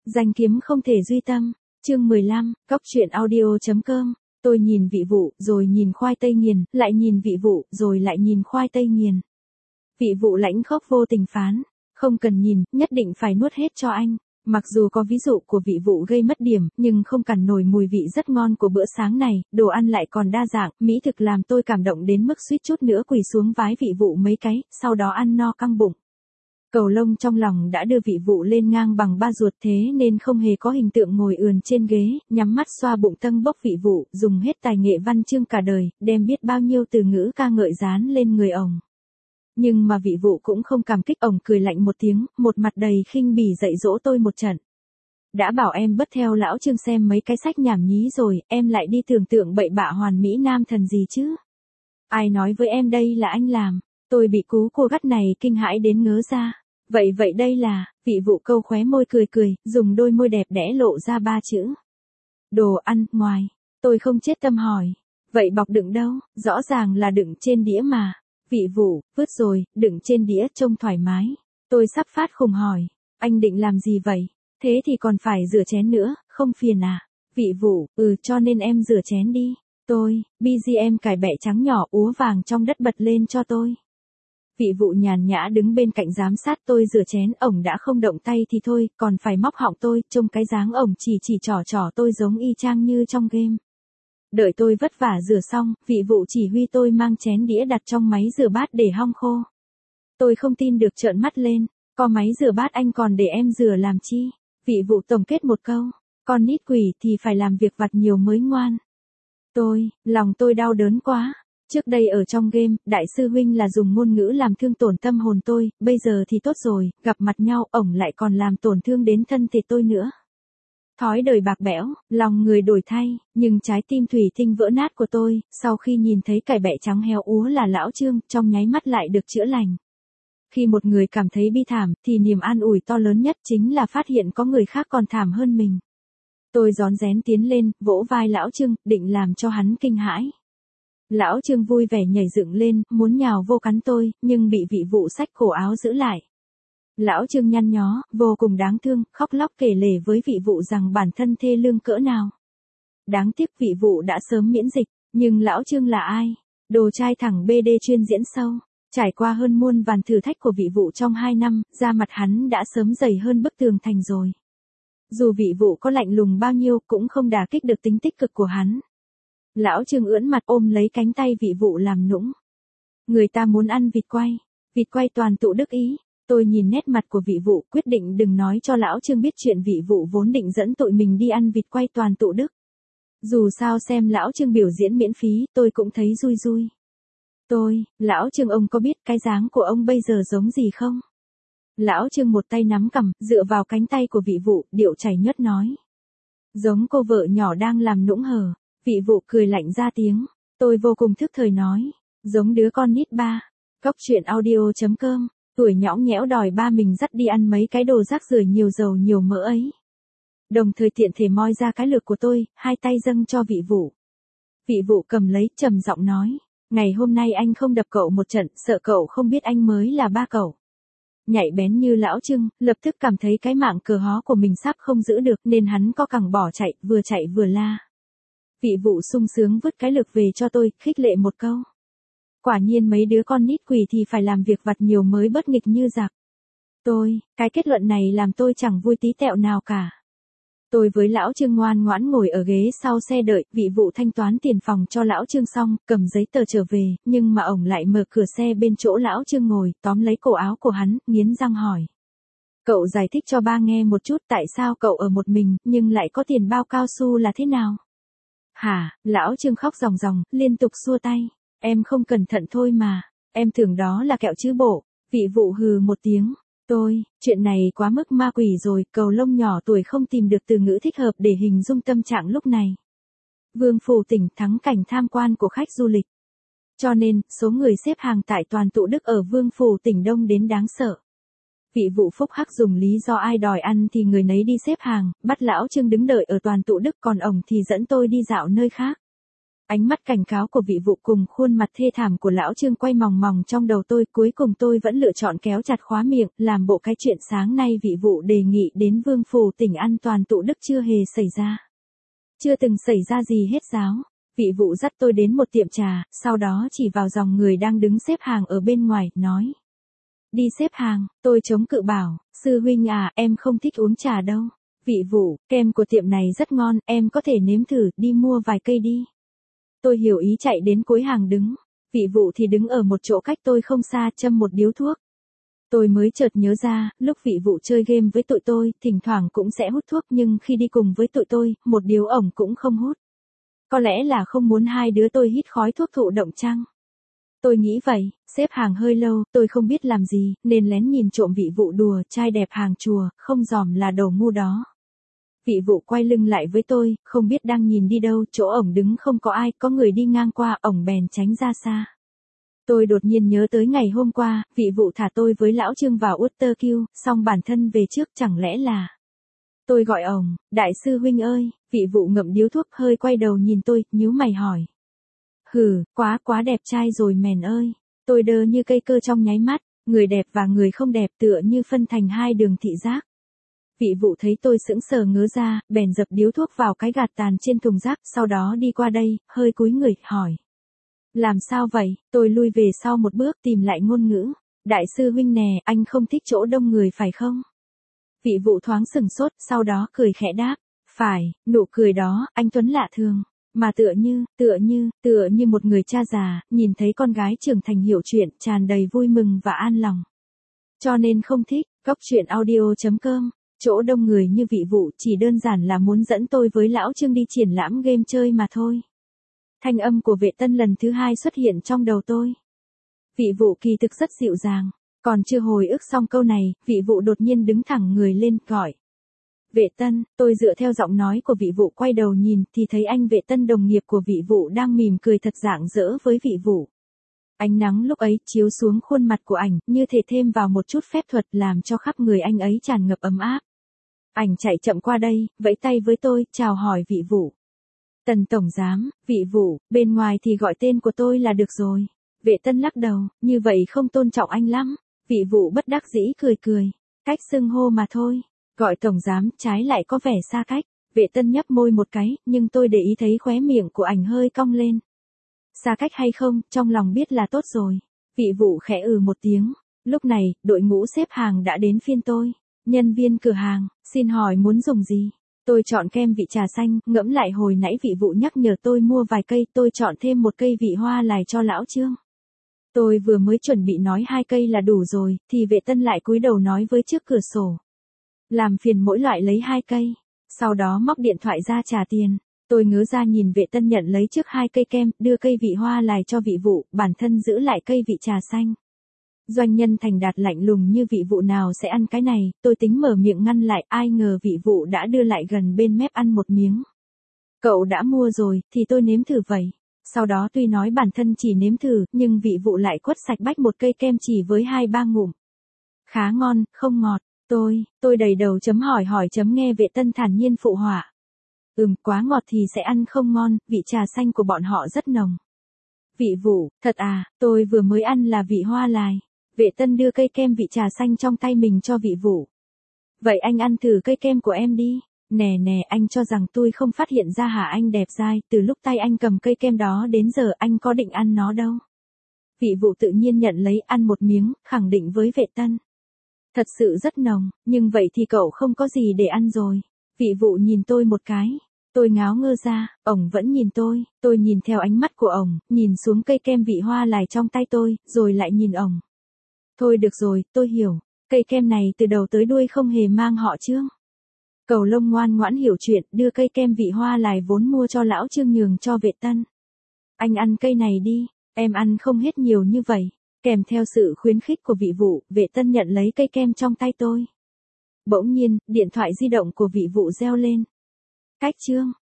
Danh kiếm không thể duy tâm. Chương 15, Cóc truyện audio.com. Tôi nhìn vị vụ, rồi nhìn khoai tây nghiền, lại nhìn vị vụ, rồi lại nhìn khoai tây nghiền. Vị vụ lãnh khốc vô tình phán, không cần nhìn, nhất định phải nuốt hết cho anh. Mặc dù có ví dụ của vị vụ gây mất điểm, nhưng không cản nổi mùi vị rất ngon của bữa sáng này, đồ ăn lại còn đa dạng, mỹ thực làm tôi cảm động đến mức suýt chút nữa quỳ xuống vái vị vụ mấy cái, sau đó ăn no căng bụng. Cầu lông trong lòng đã đưa vị vụ lên ngang bằng ba ruột, thế nên không hề có hình tượng ngồi ườn trên ghế, nhắm mắt xoa bụng tâng bốc vị vụ, dùng hết tài nghệ văn chương cả đời, đem biết bao nhiêu từ ngữ ca ngợi dán lên người ổng. Nhưng mà vị vụ cũng không cảm kích, ổng cười lạnh một tiếng, một mặt đầy khinh bỉ dạy dỗ tôi một trận. Đã bảo em bớt theo lão Trương xem mấy cái sách nhảm nhí rồi, em lại đi tưởng tượng bậy bạ hoàn mỹ nam thần gì chứ? Ai nói với em đây là anh làm? Tôi bị cú cua gắt này kinh hãi đến ngớ ra. Vậy đây là, vị vụ câu khóe môi cười, dùng đôi môi đẹp đẽ lộ ra ba chữ. Đồ ăn, ngoài. Tôi không chết tâm hỏi. Vậy bọc đựng đâu? Rõ ràng là đựng trên đĩa mà. Vị vụ, vứt rồi, đựng trên đĩa trông thoải mái. Tôi sắp phát khùng hỏi. Anh định làm gì vậy? Thế thì còn phải rửa chén nữa, không phiền à? Vị vụ, cho nên em rửa chén đi. Tôi, BGM cải bẹ trắng nhỏ úa vàng trong đất bật lên cho tôi. Vị vụ nhàn nhã đứng bên cạnh giám sát tôi rửa chén, ổng đã không động tay thì thôi, còn phải móc họng tôi, trông cái dáng ổng chỉ trỏ tôi giống y chang như trong game. Đợi tôi vất vả rửa xong, vị vụ chỉ huy tôi mang chén đĩa đặt trong máy rửa bát để hong khô. Tôi không tin được trợn mắt lên, có máy rửa bát anh còn để em rửa làm chi? Vị vụ tổng kết một câu, con nít quỷ thì phải làm việc vặt nhiều mới ngoan. Lòng tôi đau đớn quá. Trước đây ở trong game, đại sư huynh là dùng ngôn ngữ làm thương tổn tâm hồn tôi, bây giờ thì tốt rồi, gặp mặt nhau, ổng lại còn làm tổn thương đến thân thể tôi nữa. Thói đời bạc bẽo, lòng người đổi thay, nhưng trái tim thủy tinh vỡ nát của tôi, sau khi nhìn thấy cải bẹ trắng heo úa là lão Trương, trong nháy mắt lại được chữa lành. Khi một người cảm thấy bi thảm, thì niềm an ủi to lớn nhất chính là phát hiện có người khác còn thảm hơn mình. Tôi rón rén tiến lên, vỗ vai lão Trương, định làm cho hắn kinh hãi. Lão Trương vui vẻ nhảy dựng lên, muốn nhào vô cắn tôi, nhưng bị vị vụ xách cổ áo giữ lại. Lão Trương nhăn nhó, vô cùng đáng thương, khóc lóc kể lể với vị vụ rằng bản thân thê lương cỡ nào. Đáng tiếc vị vụ đã sớm miễn dịch, nhưng lão Trương là ai? Đồ trai thẳng BD chuyên diễn sâu. Trải qua hơn muôn vàn thử thách của vị vụ trong 2 năm, da mặt hắn đã sớm dày hơn bức tường thành rồi. Dù vị vụ có lạnh lùng bao nhiêu cũng không đả kích được tính tích cực của hắn. Lão Trương ưỡn mặt ôm lấy cánh tay vị vụ làm nũng. Người ta muốn ăn vịt quay toàn tụ đức ý. Tôi nhìn nét mặt của vị vụ, quyết định đừng nói cho lão Trương biết chuyện vị vụ vốn định dẫn tụi mình đi ăn vịt quay toàn tụ đức. Dù sao xem lão Trương biểu diễn miễn phí, tôi cũng thấy vui. Lão Trương ông có biết cái dáng của ông bây giờ giống gì không? Lão Trương một tay nắm cằm, dựa vào cánh tay của vị vụ, điệu chảy nhớt nói. Giống cô vợ nhỏ đang làm nũng hờ. Vị vụ cười lạnh ra tiếng. Tôi vô cùng thức thời nói. Giống đứa con nít ba. Cóc truyện audio.com. Tuổi nhõng nhẽo đòi ba mình dắt đi ăn mấy cái đồ rác rưởi nhiều dầu nhiều mỡ ấy. Đồng thời tiện thể moi ra cái lược của tôi, hai tay dâng cho vị vụ. Vị vụ cầm lấy, trầm giọng nói. Ngày hôm nay anh không đập cậu một trận, sợ cậu không biết anh mới là ba cậu. Nhạy bén như lão Trương, lập tức cảm thấy cái mạng cờ hó của mình sắp không giữ được nên hắn co cẳng bỏ chạy vừa la. Vị vụ sung sướng vứt cái lược về cho tôi, khích lệ một câu. Quả nhiên mấy đứa con nít quỷ thì phải làm việc vặt nhiều mới bất nghịch như giặc. Cái kết luận này làm tôi chẳng vui tí tẹo nào cả. Tôi với lão Trương ngoan ngoãn ngồi ở ghế sau xe đợi, vị vụ thanh toán tiền phòng cho lão Trương xong, cầm giấy tờ trở về, nhưng mà ổng lại mở cửa xe bên chỗ lão Trương ngồi, tóm lấy cổ áo của hắn, nghiến răng hỏi. Cậu giải thích cho ba nghe một chút tại sao cậu ở một mình, nhưng lại có tiền bao cao su là thế nào? Hả, lão Trương khóc ròng, liên tục xua tay. Em không cẩn thận thôi mà, em tưởng đó là kẹo chứ bộ. Vị vụ hừ một tiếng. Chuyện này quá mức ma quỷ rồi, cầu lông nhỏ tuổi không tìm được từ ngữ thích hợp để hình dung tâm trạng lúc này. Vương phủ tỉnh thắng cảnh tham quan của khách du lịch. Cho nên, số người xếp hàng tại toàn tụ đức ở Vương phủ tỉnh đông đến đáng sợ. Vị vụ phúc hắc dùng lý do ai đòi ăn thì người nấy đi xếp hàng, bắt lão Trương đứng đợi ở toàn tụ đức, còn ổng thì dẫn tôi đi dạo nơi khác. Ánh mắt cảnh cáo của vị vụ cùng khuôn mặt thê thảm của lão Trương quay mòng mòng trong đầu tôi, cuối cùng tôi vẫn lựa chọn kéo chặt khóa miệng, làm bộ cái chuyện sáng nay vị vụ đề nghị đến Vương Phủ Tỉnh an toàn tụ đức chưa hề xảy ra. Chưa từng xảy ra gì hết giáo. Vị vụ dắt tôi đến một tiệm trà, sau đó chỉ vào dòng người đang đứng xếp hàng ở bên ngoài, nói. Đi xếp hàng, tôi chống cự bảo, sư huynh à, em không thích uống trà đâu. Vị vụ, kem của tiệm này rất ngon, em có thể nếm thử, đi mua vài cây đi. Tôi hiểu ý chạy đến cuối hàng đứng. Vị vụ thì đứng ở một chỗ cách tôi không xa châm một điếu thuốc. Tôi mới chợt nhớ ra, lúc vị vụ chơi game với tụi tôi, thỉnh thoảng cũng sẽ hút thuốc nhưng khi đi cùng với tụi tôi, một điếu ổng cũng không hút. Có lẽ là không muốn hai đứa tôi hít khói thuốc thụ động chăng? Tôi nghĩ vậy, xếp hàng hơi lâu, tôi không biết làm gì, nên lén nhìn trộm vị vụ đùa, trai đẹp hàng chùa, không dòm là đồ ngu đó. Vị vụ quay lưng lại với tôi, không biết đang nhìn đi đâu, chỗ ổng đứng không có ai, có người đi ngang qua, ổng bèn tránh ra xa. Tôi đột nhiên nhớ tới ngày hôm qua, vị vụ thả tôi với lão Trương vào Waterkill, xong bản thân về trước, chẳng lẽ là... Tôi gọi ổng, đại sư huynh ơi, vị vụ ngậm điếu thuốc hơi quay đầu nhìn tôi, nhíu mày hỏi. Hừ, quá đẹp trai rồi mèn ơi. Tôi đơ như cây cơ trong nháy mắt, người đẹp và người không đẹp tựa như phân thành hai đường thị giác. Vị vụ thấy tôi sững sờ ngớ ra, bèn dập điếu thuốc vào cái gạt tàn trên thùng rác, sau đó đi qua đây, hơi cúi người, hỏi. Làm sao vậy? Tôi lui về sau một bước tìm lại ngôn ngữ. Đại sư huynh nè, anh không thích chỗ đông người phải không? Vị vụ thoáng sừng sốt, sau đó cười khẽ đáp. Phải, nụ cười đó, anh Tuấn lạ thường. Mà tựa như một người cha già, nhìn thấy con gái trưởng thành hiểu chuyện, tràn đầy vui mừng và an lòng. Cho nên không thích, Cóc Truyện Audio.com. Chỗ đông người như vị vụ chỉ đơn giản là muốn dẫn tôi với lão Trương đi triển lãm game chơi mà thôi. Thanh âm của Vệ Tân lần thứ hai xuất hiện trong đầu tôi. Vị vụ kỳ thực rất dịu dàng. Còn chưa hồi ức xong câu này, vị vụ đột nhiên đứng thẳng người lên, gọi. Vệ Tân, tôi dựa theo giọng nói của vị vụ quay đầu nhìn thì thấy anh Vệ Tân đồng nghiệp của vị vụ đang mỉm cười thật rạng rỡ với vị vụ. Ánh nắng lúc ấy chiếu xuống khuôn mặt của ảnh, như thể thêm vào một chút phép thuật làm cho khắp người anh ấy tràn ngập ấm áp. Ảnh chạy chậm qua đây, vẫy tay với tôi, chào hỏi vị vụ. Tần tổng giám, vị vụ, bên ngoài thì gọi tên của tôi là được rồi. Vệ Tân lắc đầu, như vậy không tôn trọng anh lắm. Vị vụ bất đắc dĩ cười. Cách xưng hô mà thôi. Gọi tổng giám trái lại có vẻ xa cách. Vệ Tân nhấp môi một cái, nhưng tôi để ý thấy khóe miệng của ảnh hơi cong lên. Xa cách hay không, trong lòng biết là tốt rồi. Vị vụ khẽ một tiếng. Lúc này, đội ngũ xếp hàng đã đến phiên tôi. Nhân viên cửa hàng, xin hỏi muốn dùng gì? Tôi chọn kem vị trà xanh, ngẫm lại hồi nãy vị vụ nhắc nhở tôi mua vài cây, tôi chọn thêm một cây vị hoa lài cho lão Trương. Tôi vừa mới chuẩn bị nói 2 cây là đủ rồi, thì Vệ Tân lại cúi đầu nói với trước cửa sổ. Làm phiền mỗi loại lấy 2 cây, sau đó móc điện thoại ra trả tiền. Tôi ngớ ra nhìn Vệ Tân nhận lấy trước 2 cây kem, đưa cây vị hoa lài cho vị vụ, bản thân giữ lại cây vị trà xanh. Doanh nhân thành đạt lạnh lùng như vị vụ nào sẽ ăn cái này, tôi tính mở miệng ngăn lại, ai ngờ vị vụ đã đưa lại gần bên mép ăn một miếng. Cậu đã mua rồi, thì tôi nếm thử vậy. Sau đó tuy nói bản thân chỉ nếm thử, nhưng vị vụ lại quất sạch bách một cây kem chỉ với 2-3 ngụm. Khá ngon, không ngọt. Tôi đầy đầu chấm hỏi chấm nghe Vệ Tân thản nhiên phụ họa. Quá ngọt thì sẽ ăn không ngon, vị trà xanh của bọn họ rất nồng. Vị vụ, thật à, tôi vừa mới ăn là vị hoa lài. Vệ Tân đưa cây kem vị trà xanh trong tay mình cho vị vụ. Vậy anh ăn thử cây kem của em đi. Nè, anh cho rằng tôi không phát hiện ra hả anh đẹp dai, từ lúc tay anh cầm cây kem đó đến giờ anh có định ăn nó đâu. Vị vụ tự nhiên nhận lấy ăn một miếng, khẳng định với Vệ Tân. Thật sự rất nồng, nhưng vậy thì cậu không có gì để ăn rồi. Vị vụ nhìn tôi một cái. Tôi ngáo ngơ ra, ổng vẫn nhìn tôi nhìn theo ánh mắt của ổng, nhìn xuống cây kem vị hoa lài trong tay tôi, rồi lại nhìn ổng. Thôi được rồi, tôi hiểu, cây kem này từ đầu tới đuôi không hề mang họ Trương. Cầu Lông ngoan ngoãn hiểu chuyện, đưa cây kem vị hoa lài vốn mua cho lão Trương nhường cho Vệ Tân. Anh ăn cây này đi, em ăn không hết nhiều như vậy. Kèm theo sự khuyến khích của vị vụ, Vệ Tân nhận lấy cây kem trong tay tôi. Bỗng nhiên, điện thoại di động của vị vụ reo lên. Cách Trương,